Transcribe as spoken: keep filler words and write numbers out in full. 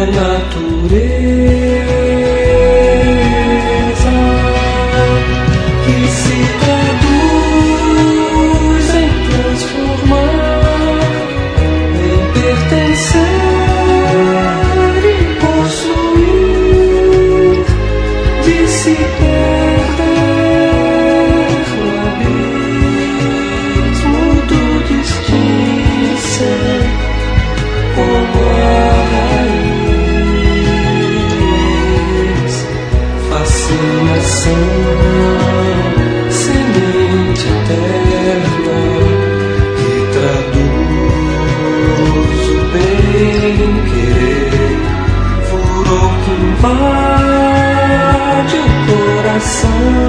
natureza que se traduz em transformar, em pertencer e possuir, de se perder no abismo do destino ser como a raiz, fascinação, semente eterna que traduz o bem-querer, furor que invade o coração.